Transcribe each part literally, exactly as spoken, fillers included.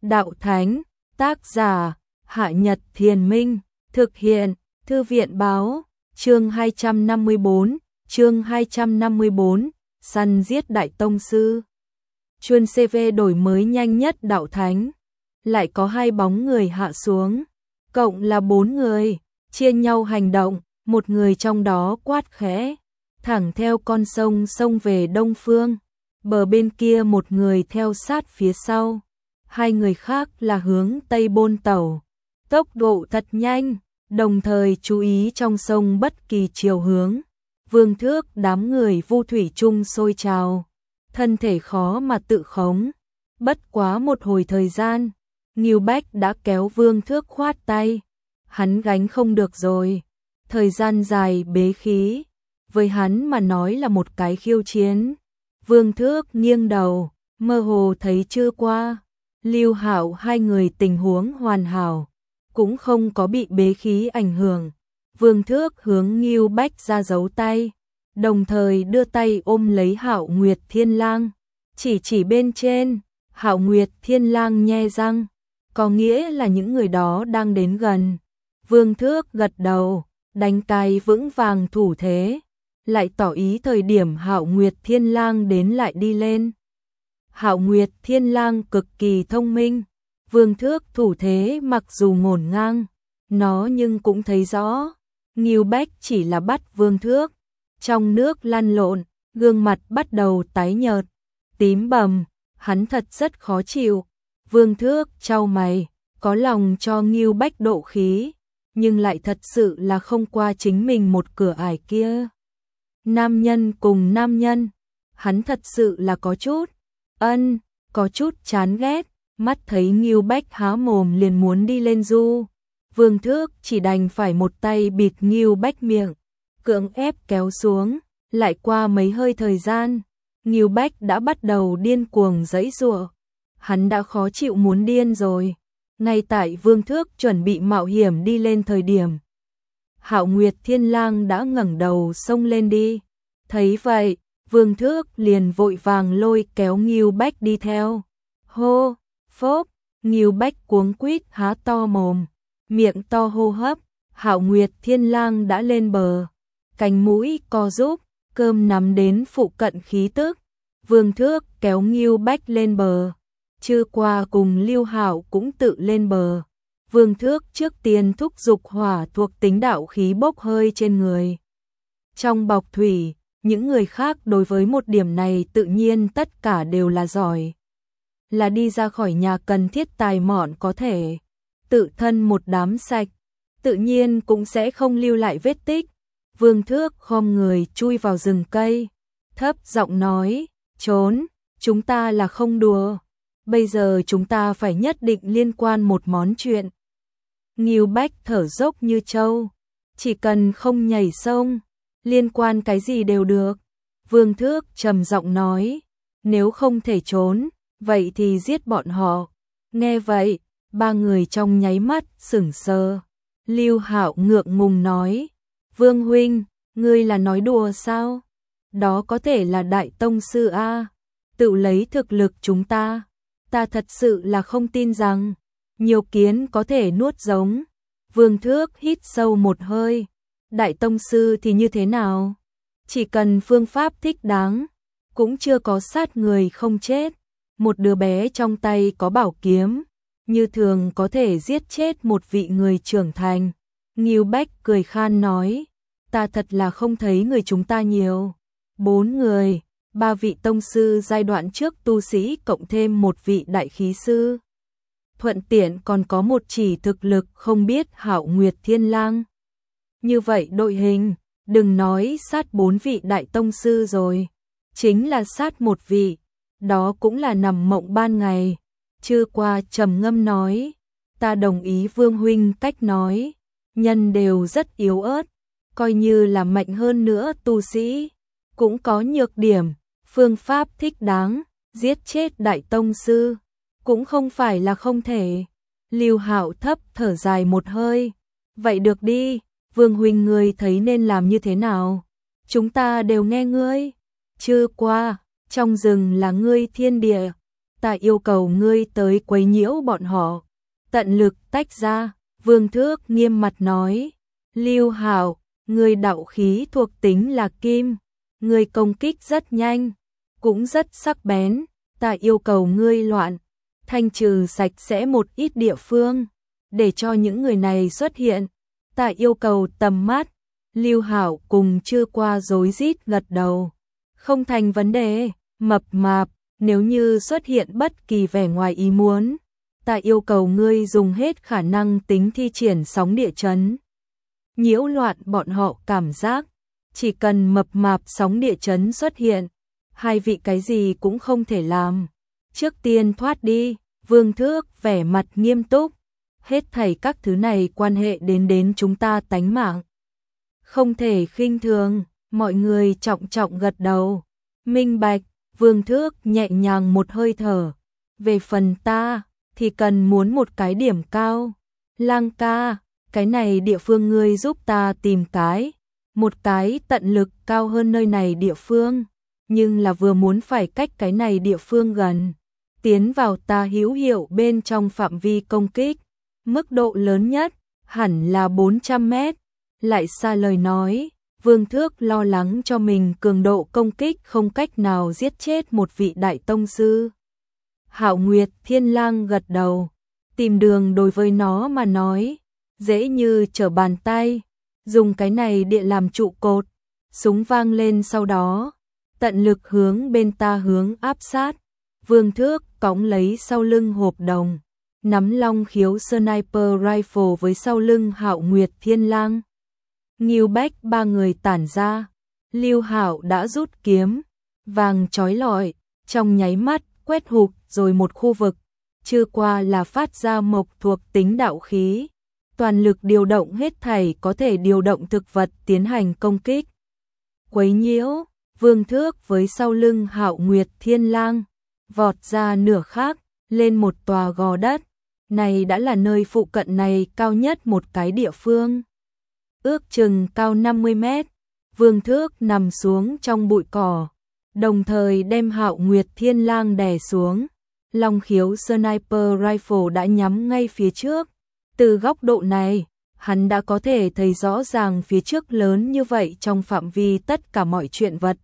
Đạo Thánh, tác giả, Hạ Nhật Thiền Minh, thực hiện, Thư viện báo, chương hai trăm năm mươi bốn, chương hai trăm năm mươi bốn, săn giết Đại Tông Sư. Chuân xê vê đổi mới nhanh nhất Đạo Thánh, lại có hai bóng người hạ xuống, cộng là bốn người, chia nhau hành động, một người trong đó quát khẽ, thẳng theo con sông sông về đông phương, bờ bên kia một người theo sát phía sau, hai người khác là hướng tây bôn tàu, tốc độ thật nhanh, đồng thời chú ý trong sông bất kỳ chiều hướng. Vương Thước đám người Vu Thủy Trung sôi trào, thân thể khó mà tự khống, bất quá một hồi thời gian, Ngưu Bách đã kéo Vương Thước khoát tay, hắn gánh không được rồi, thời gian dài bế khí, với hắn mà nói là một cái khiêu chiến. Vương Thước nghiêng đầu, mơ hồ thấy chưa qua, Lưu Hạo hai người tình huống hoàn hảo, cũng không có bị bế khí ảnh hưởng. Vương Thước hướng Ngưu Bách ra giấu tay, đồng thời đưa tay ôm lấy Hạo Nguyệt Thiên Lang, chỉ chỉ bên trên. Hạo Nguyệt Thiên Lang nhe răng, có nghĩa là những người đó đang đến gần. Vương Thước gật đầu, đánh cái vững vàng thủ thế, lại tỏ ý thời điểm Hạo Nguyệt Thiên Lang đến lại đi lên. Hạo Nguyệt Thiên Lang cực kỳ thông minh, Vương Thước thủ thế mặc dù ngổn ngang, nó nhưng cũng thấy rõ. Ngưu Bách chỉ là bắt Vương Thước, trong nước lăn lộn, gương mặt bắt đầu tái nhợt, tím bầm, hắn thật rất khó chịu. Vương Thước chau mày, có lòng cho Ngưu Bách độ khí, nhưng lại thật sự là không qua chính mình một cửa ải kia. Nam nhân cùng nam nhân, hắn thật sự là có chút, ân, có chút chán ghét, mắt thấy Ngưu Bách há mồm liền muốn đi lên du. Vương Thước chỉ đành phải một tay bịt Ngưu Bách miệng, cưỡng ép kéo xuống, lại qua mấy hơi thời gian, Ngưu Bách đã bắt đầu điên cuồng giãy giụa. Hắn đã khó chịu muốn điên rồi. Ngay tại Vương Thước chuẩn bị mạo hiểm đi lên thời điểm, Hạo Nguyệt Thiên Lang đã ngẩng đầu xông lên đi. Thấy vậy, Vương Thước liền vội vàng lôi kéo Ngưu Bách đi theo. Hô, phốp, Ngưu Bách cuống quýt há to mồm, miệng to hô hấp. Hạo Nguyệt Thiên Lang đã lên bờ, cánh mũi co rúm, cơm nắm đến phụ cận khí tức. Vương Thước kéo Ngưu Bách lên bờ, Trư Qua cùng Lưu Hạo cũng tự lên bờ. Vương Thước trước tiên thúc giục hỏa thuộc tính đạo khí bốc hơi trên người. Trong bọc thủy, những người khác đối với một điểm này tự nhiên tất cả đều là giỏi. Là đi ra khỏi nhà cần thiết tài mọn có thể tự thân một đám sạch, tự nhiên cũng sẽ không lưu lại vết tích. Vương Thước khom người chui vào rừng cây, thấp giọng nói, trốn, chúng ta là không đùa, bây giờ chúng ta phải nhất định liên quan một món chuyện. Ngưu Bách thở dốc như trâu, chỉ cần không nhảy sông, liên quan cái gì đều được. Vương Thước trầm giọng nói, nếu không thể trốn, vậy thì giết bọn họ. Nghe vậy, ba người trong nháy mắt sững sờ. Lưu Hạo ngượng ngùng nói, Vương huynh, ngươi là nói đùa sao? Đó có thể là Đại Tông Sư a, tự lấy thực lực chúng ta, ta thật sự là không tin rằng nhiều kiến có thể nuốt giống. Vương Thước hít sâu một hơi, Đại Tông Sư thì như thế nào? Chỉ cần phương pháp thích đáng, cũng chưa có sát người không chết. Một đứa bé trong tay có bảo kiếm, như thường có thể giết chết một vị người trưởng thành. Ngưu Bách cười khan nói, ta thật là không thấy người chúng ta nhiều. Bốn người, ba vị tông sư giai đoạn trước tu sĩ cộng thêm một vị đại khí sư. Thuận tiện còn có một chỉ thực lực không biết Hạo Nguyệt Thiên Lang. Như vậy đội hình, đừng nói sát bốn vị đại tông sư rồi, chính là sát một vị, đó cũng là nằm mộng ban ngày. Trư Qua trầm ngâm nói, ta đồng ý Vương huynh cách nói, nhân đều rất yếu ớt, coi như là mạnh hơn nữa tu sĩ, cũng có nhược điểm, phương pháp thích đáng, giết chết Đại Tông Sư, cũng không phải là không thể. Lưu Hạo thấp thở dài một hơi, vậy được đi, Vương huynh ngươi thấy nên làm như thế nào? Chúng ta đều nghe ngươi. Trư Qua, trong rừng là ngươi thiên địa, ta yêu cầu ngươi tới quấy nhiễu bọn họ. Tận lực tách ra, Vương Thước nghiêm mặt nói. Lưu Hạo, ngươi đạo khí thuộc tính là kim, ngươi công kích rất nhanh, cũng rất sắc bén, ta yêu cầu ngươi loạn, thanh trừ sạch sẽ một ít địa phương, để cho những người này xuất hiện, ta yêu cầu tầm mắt. Lưu Hạo cùng chưa qua rối rít gật đầu. Không thành vấn đề, mập mạp, nếu như xuất hiện bất kỳ vẻ ngoài ý muốn, ta yêu cầu ngươi dùng hết khả năng tính thi triển sóng địa chấn. Nhiễu loạn bọn họ cảm giác, chỉ cần mập mạp sóng địa chấn xuất hiện, hai vị cái gì cũng không thể làm. Trước tiên thoát đi, Vương Thước vẻ mặt nghiêm túc, hết thảy các thứ này quan hệ đến đến chúng ta tánh mạng. Không thể khinh thường, mọi người trọng trọng gật đầu. Minh bạch, Vương Thước nhẹ nhàng một hơi thở. Về phần ta, thì cần muốn một cái điểm cao. Lang ca, cái này địa phương ngươi giúp ta tìm cái. Một cái tận lực cao hơn nơi này địa phương. Nhưng là vừa muốn phải cách cái này địa phương gần. Tiến vào ta hữu hiệu bên trong phạm vi công kích. Mức độ lớn nhất, hẳn là bốn trăm mét. Lại xa lời nói, Vương Thước lo lắng cho mình cường độ công kích không cách nào giết chết một vị đại tông sư. Hạo Nguyệt Thiên Lang gật đầu, tìm đường đối với nó mà nói, dễ như trở bàn tay, dùng cái này địa làm trụ cột, súng vang lên sau đó, tận lực hướng bên ta hướng áp sát. Vương Thước cõng lấy sau lưng hộp đồng, nắm long khiếu sniper rifle với sau lưng Hạo Nguyệt Thiên Lang. Ngưu Bách ba người tản ra, Lưu Hạo đã rút kiếm, vàng chói lọi, trong nháy mắt quét hụt rồi một khu vực, chưa qua là phát ra mộc thuộc tính đạo khí, toàn lực điều động hết thảy có thể điều động thực vật tiến hành công kích. Quấy nhiễu, Vương Thước với sau lưng Hạo Nguyệt Thiên Lang, vọt ra nửa khác, lên một tòa gò đất, này đã là nơi phụ cận này cao nhất một cái địa phương. Ước chừng cao năm mươi mét, Vương Thước nằm xuống trong bụi cỏ, đồng thời đem Hạo Nguyệt Thiên Lang đè xuống. Long khiếu sniper rifle đã nhắm ngay phía trước. Từ góc độ này, hắn đã có thể thấy rõ ràng phía trước lớn như vậy trong phạm vi tất cả mọi chuyện vật.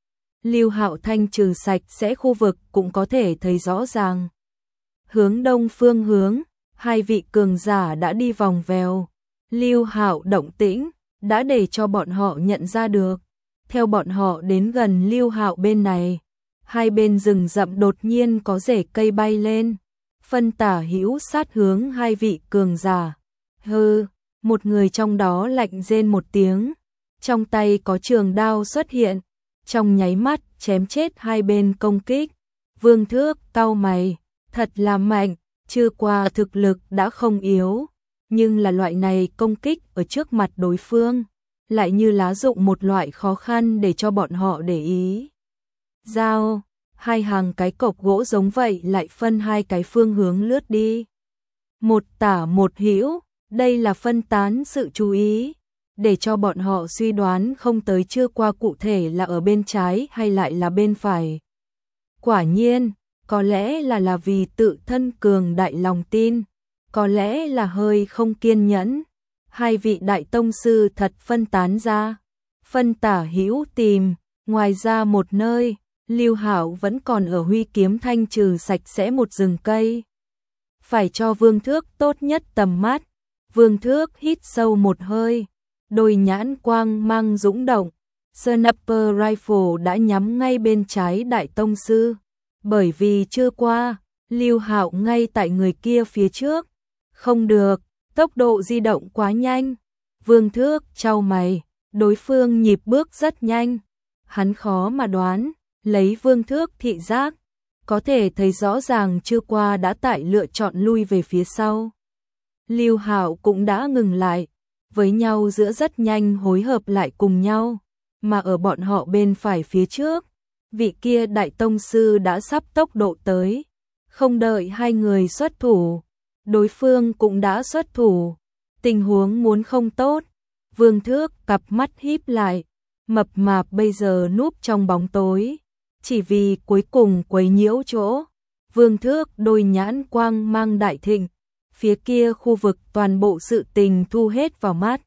Lưu Hạo thanh trừ sạch sẽ khu vực cũng có thể thấy rõ ràng. Hướng đông phương hướng, hai vị cường giả đã đi vòng vèo. Lưu Hạo động tĩnh đã để cho bọn họ nhận ra được. Theo bọn họ đến gần Lưu Hạo bên này, hai bên rừng rậm đột nhiên có rễ cây bay lên, phân tả hữu sát hướng hai vị cường giả. Hừ, một người trong đó lạnh rên một tiếng, trong tay có trường đao xuất hiện, trong nháy mắt chém chết hai bên công kích. Vương Thước cau mày, thật là mạnh, chưa qua thực lực đã không yếu, nhưng là loại này công kích ở trước mặt đối phương, lại như lá dụng một loại khó khăn để cho bọn họ để ý. Dao, hai hàng cái cọc gỗ giống vậy lại phân hai cái phương hướng lướt đi. Một tả một hữu, đây là phân tán sự chú ý, để cho bọn họ suy đoán không tới chưa qua cụ thể là ở bên trái hay lại là bên phải. Quả nhiên, có lẽ là là vì tự thân cường đại lòng tin, có lẽ là hơi không kiên nhẫn. Hai vị đại tông sư thật phân tán ra, phân tả hữu tìm, ngoài ra một nơi, Lưu Hạo vẫn còn ở huy kiếm thanh trừ sạch sẽ một rừng cây. Phải cho Vương Thước tốt nhất tầm mắt. Vương Thước hít sâu một hơi, đôi nhãn quang mang dũng động, sniper rifle đã nhắm ngay bên trái đại tông sư, bởi vì chưa qua, Lưu Hạo ngay tại người kia phía trước. Không được, tốc độ di động quá nhanh. Vương Thước chau mày, đối phương nhịp bước rất nhanh, hắn khó mà đoán, lấy Vương Thước thị giác, có thể thấy rõ ràng chưa qua đã tại lựa chọn lui về phía sau. Lưu Hạo cũng đã ngừng lại, với nhau giữa rất nhanh hối hợp lại cùng nhau, mà ở bọn họ bên phải phía trước, vị kia đại tông sư đã sắp tốc độ tới, không đợi hai người xuất thủ, đối phương cũng đã xuất thủ. Tình huống muốn không tốt, Vương Thước cặp mắt híp lại, mập mạp bây giờ núp trong bóng tối, chỉ vì cuối cùng quấy nhiễu chỗ. Vương Thước đôi nhãn quang mang đại thịnh, phía kia khu vực toàn bộ sự tình thu hết vào mắt.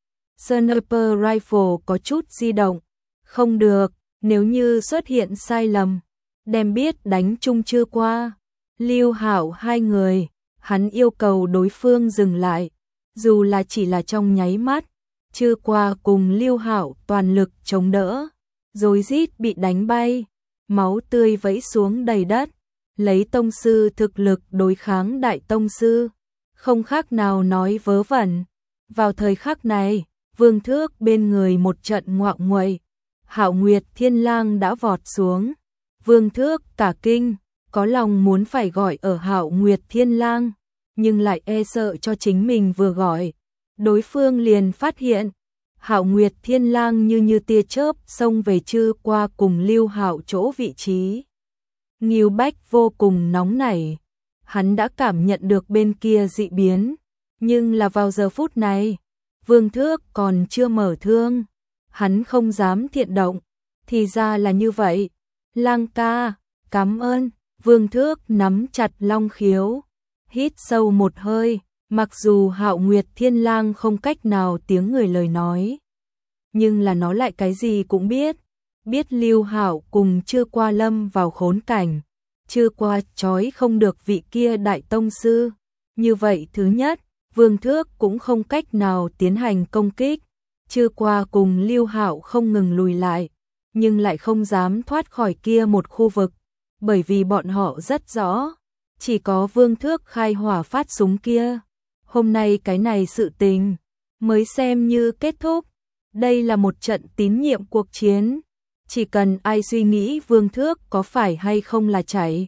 Sniper Rifle có chút di động, không được, nếu như xuất hiện sai lầm, đem biết đánh chung chưa qua. Lưu Hạo hai người, hắn yêu cầu đối phương dừng lại, dù là chỉ là trong nháy mắt. Chưa qua cùng Lưu Hạo toàn lực chống đỡ, rồi rít bị đánh bay, máu tươi vẫy xuống đầy đất, lấy tông sư thực lực đối kháng đại tông sư, không khác nào nói vớ vẩn. Vào thời khắc này, Vương Thước bên người một trận ngoạng nguậy, Hạo Nguyệt Thiên Lang đã vọt xuống. Vương Thước cả kinh, có lòng muốn phải gọi ở Hạo Nguyệt Thiên Lang, nhưng lại e sợ cho chính mình vừa gọi, đối phương liền phát hiện. Hạo Nguyệt Thiên Lang như như tia chớp xông về Chư Qua cùng Lưu Hạo chỗ vị trí. Ngưu Bách vô cùng nóng nảy, hắn đã cảm nhận được bên kia dị biến, nhưng là vào giờ phút này, Vương Thước còn chưa mở thương, hắn không dám thiện động, thì ra là như vậy. Lang ca, cảm ơn. Vương Thước nắm chặt long khiếu, hít sâu một hơi, mặc dù Hạo Nguyệt Thiên Lang không cách nào tiếng người lời nói, nhưng là nó lại cái gì cũng biết, biết Lưu Hạo cùng Chư Qua lâm vào khốn cảnh, Chư Qua trói không được vị kia đại tông sư, như vậy thứ nhất, Vương Thước cũng không cách nào tiến hành công kích, Chư Qua cùng Lưu Hạo không ngừng lùi lại, nhưng lại không dám thoát khỏi kia một khu vực, bởi vì bọn họ rất rõ, chỉ có Vương Thước khai hỏa phát súng kia, hôm nay cái này sự tình mới xem như kết thúc. Đây là một trận tín nhiệm cuộc chiến, chỉ cần ai suy nghĩ Vương Thước có phải hay không là chạy,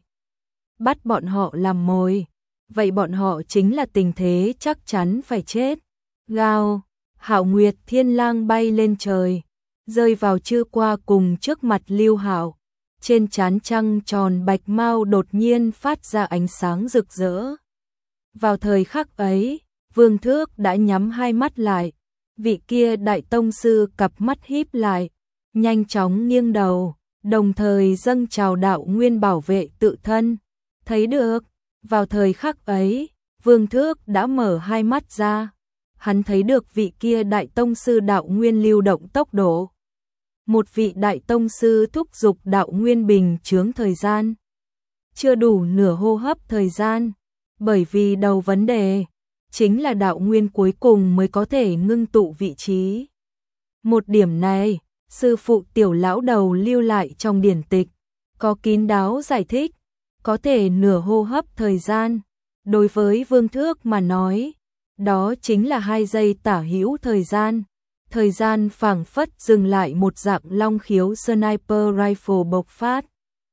bắt bọn họ làm mồi, vậy bọn họ chính là tình thế chắc chắn phải chết. Gào, Hạo Nguyệt Thiên Lang bay lên trời, rơi vào Chư Qua cùng trước mặt Lưu Hạo, trên trán trăng tròn bạch mao đột nhiên phát ra ánh sáng rực rỡ. Vào thời khắc ấy, Vương Thước đã nhắm hai mắt lại, vị kia đại tông sư cặp mắt híp lại, nhanh chóng nghiêng đầu, đồng thời dâng trào đạo nguyên bảo vệ tự thân. Thấy được, vào thời khắc ấy, Vương Thước đã mở hai mắt ra, hắn thấy được vị kia đại tông sư đạo nguyên lưu động tốc độ. Một vị đại tông sư thúc giục đạo nguyên bình chướng thời gian, chưa đủ nửa hô hấp thời gian, bởi vì đầu vấn đề chính là đạo nguyên cuối cùng mới có thể ngưng tụ vị trí. Một điểm này, sư phụ Tiểu lão đầu lưu lại trong điển tịch, có kín đáo giải thích, có thể nửa hô hấp thời gian, đối với Vương Thước mà nói, đó chính là hai giây tả hữu thời gian. Thời gian phảng phất dừng lại, một dạng long khiếu Sniper Rifle bộc phát.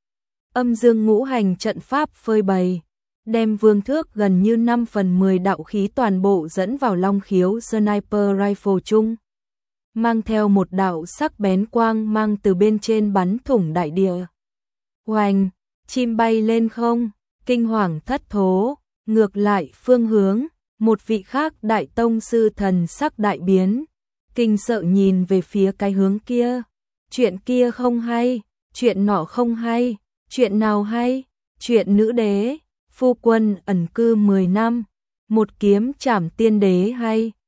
Âm dương ngũ hành trận pháp phơi bày, đem Vương Thước gần như năm phần mười đạo khí toàn bộ dẫn vào long khiếu Sniper Rifle chung, mang theo một đạo sắc bén quang mang từ bên trên bắn thủng đại địa. Oanh, chim bay lên không, kinh hoàng thất thố, ngược lại phương hướng, một vị khác đại tông sư thần sắc đại biến, kinh sợ nhìn về phía cái hướng kia. Chuyện kia không hay, chuyện nọ không hay, chuyện nào hay, chuyện nữ đế, phu quân ẩn cư mười năm, một kiếm trảm tiên đế hay.